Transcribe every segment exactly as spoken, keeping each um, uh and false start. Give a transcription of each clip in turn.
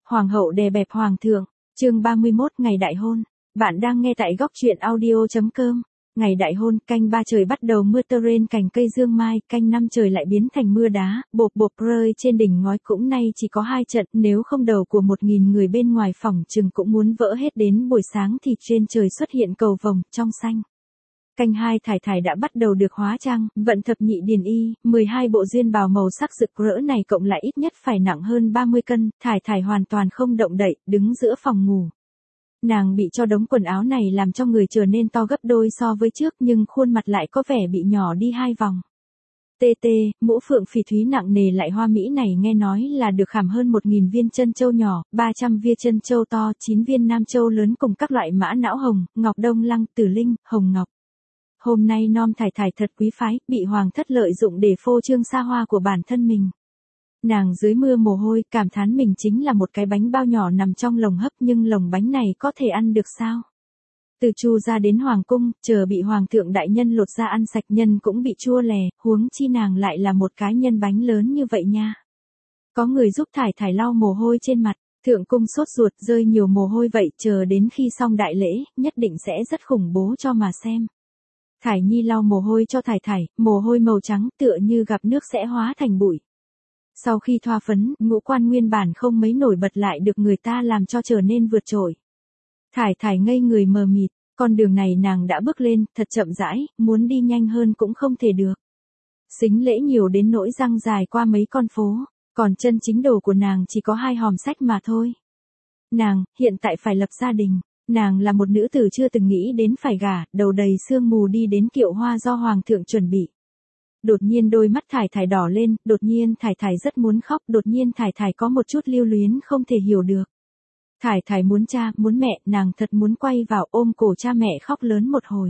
Hoàng hậu đè bẹp hoàng thượng, chương ba mươi mốt ngày đại hôn. Bạn đang nghe tại góc truyện audio chấm com. Ngày đại hôn, canh ba trời bắt đầu mưa tơ rên cành cây dương mai, canh năm trời lại biến thành mưa đá, bộp bộp rơi trên đỉnh ngói cũng nay chỉ có hai trận, nếu không đầu của một nghìn người bên ngoài phòng chừng cũng muốn vỡ hết đến buổi sáng thì trên trời xuất hiện cầu vồng, trong xanh. Canh hai thải thải đã bắt đầu được hóa trang, vận thập nhị điền y, mười hai bộ duyên bào màu sắc rực rỡ này cộng lại ít nhất phải nặng hơn ba mươi cân, thải thải hoàn toàn không động đậy, đứng giữa phòng ngủ. Nàng bị cho đống quần áo này làm cho người trở nên to gấp đôi so với trước nhưng khuôn mặt lại có vẻ bị nhỏ đi hai vòng. Tê tê, mũ phượng phỉ thúy nặng nề lại hoa mỹ này nghe nói là được khảm hơn một nghìn viên chân châu nhỏ, ba trăm viên chân châu to, chín viên nam châu lớn cùng các loại mã não hồng, ngọc đông lăng, tử linh, hồng ngọc. Hôm nay nom thải thải thật quý phái, bị hoàng thất lợi dụng để phô trương xa hoa của bản thân mình. Nàng dưới mưa mồ hôi, cảm thán mình chính là một cái bánh bao nhỏ nằm trong lồng hấp nhưng lồng bánh này có thể ăn được sao? Từ Chu ra đến hoàng cung, chờ bị hoàng thượng đại nhân lột ra ăn sạch nhân cũng bị chua lè, huống chi nàng lại là một cái nhân bánh lớn như vậy nha. Có người giúp thải thải lau mồ hôi trên mặt, thượng cung sốt ruột rơi nhiều mồ hôi vậy chờ đến khi xong đại lễ, nhất định sẽ rất khủng bố cho mà xem. Thải Nhi lau mồ hôi cho thải thải, mồ hôi màu trắng tựa như gặp nước sẽ hóa thành bụi. Sau khi thoa phấn, ngũ quan nguyên bản không mấy nổi bật lại được người ta làm cho trở nên vượt trội. Thải thải ngây người mờ mịt, con đường này nàng đã bước lên, thật chậm rãi, muốn đi nhanh hơn cũng không thể được. Sính lễ nhiều đến nỗi răng dài qua mấy con phố, còn chân chính đồ của nàng chỉ có hai hòm sách mà thôi. Nàng, hiện tại phải lập gia đình. Nàng là một nữ tử chưa từng nghĩ đến phải gả, đầu đầy sương mù đi đến kiệu hoa do hoàng thượng chuẩn bị. Đột nhiên đôi mắt thải thải đỏ lên, đột nhiên thải thải rất muốn khóc, đột nhiên thải thải có một chút lưu luyến không thể hiểu được. Thải thải muốn cha, muốn mẹ, nàng thật muốn quay vào ôm cổ cha mẹ khóc lớn một hồi.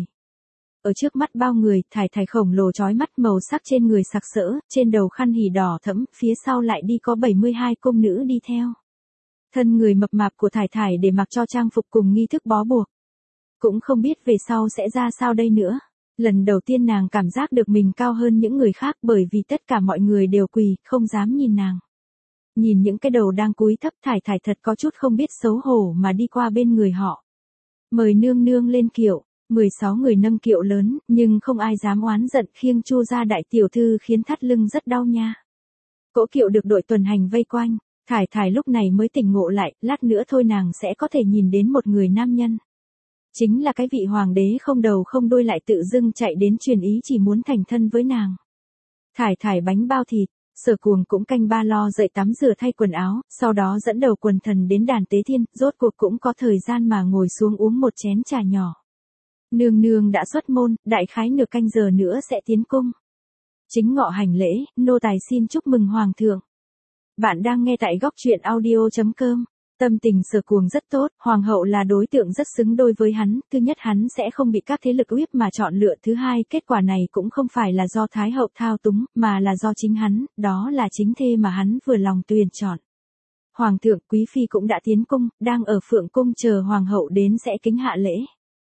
Ở trước mắt bao người, thải thải khổng lồ chói mắt màu sắc trên người sặc sỡ, trên đầu khăn hỉ đỏ thẫm, phía sau lại đi có bảy mươi hai cung nữ đi theo. Thân người mập mạp của thải thải để mặc cho trang phục cùng nghi thức bó buộc. Cũng không biết về sau sẽ ra sao đây nữa. Lần đầu tiên nàng cảm giác được mình cao hơn những người khác bởi vì tất cả mọi người đều quỳ, không dám nhìn nàng. Nhìn những cái đầu đang cúi thấp thải thải thật có chút không biết xấu hổ mà đi qua bên người họ. Mời nương nương lên kiệu, mười sáu người nâng kiệu lớn, nhưng không ai dám oán giận khiêng Chu gia đại tiểu thư khiến thắt lưng rất đau nha. Cỗ kiệu được đội tuần hành vây quanh. Thải thải lúc này mới tỉnh ngộ lại, lát nữa thôi nàng sẽ có thể nhìn đến một người nam nhân. Chính là cái vị hoàng đế không đầu không đuôi lại tự dưng chạy đến truyền ý chỉ muốn thành thân với nàng. Thải thải bánh bao thịt, Sở Cuồng cũng canh ba lo dậy tắm rửa thay quần áo, sau đó dẫn đầu quần thần đến đàn tế thiên, rốt cuộc cũng có thời gian mà ngồi xuống uống một chén trà nhỏ. Nương nương đã xuất môn, đại khái nửa canh giờ nữa sẽ tiến cung. Chính ngọ hành lễ, nô tài xin chúc mừng hoàng thượng. Bạn đang nghe tại góc truyện audio chấm com. Tâm tình Sở Cuồng rất tốt, hoàng hậu là đối tượng rất xứng đôi với hắn, thứ nhất hắn sẽ không bị các thế lực uýp mà chọn lựa, thứ hai kết quả này cũng không phải là do thái hậu thao túng, mà là do chính hắn, đó là chính thê mà hắn vừa lòng tuyển chọn. Hoàng thượng quý phi cũng đã tiến cung, đang ở Phượng cung chờ hoàng hậu đến sẽ kính hạ lễ.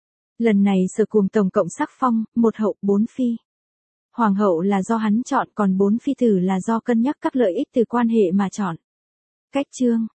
Lần này Sở Cuồng tổng cộng sắc phong, một hậu, bốn phi. Hoàng hậu là do hắn chọn còn bốn phi tử là do cân nhắc các lợi ích từ quan hệ mà chọn. Cách chương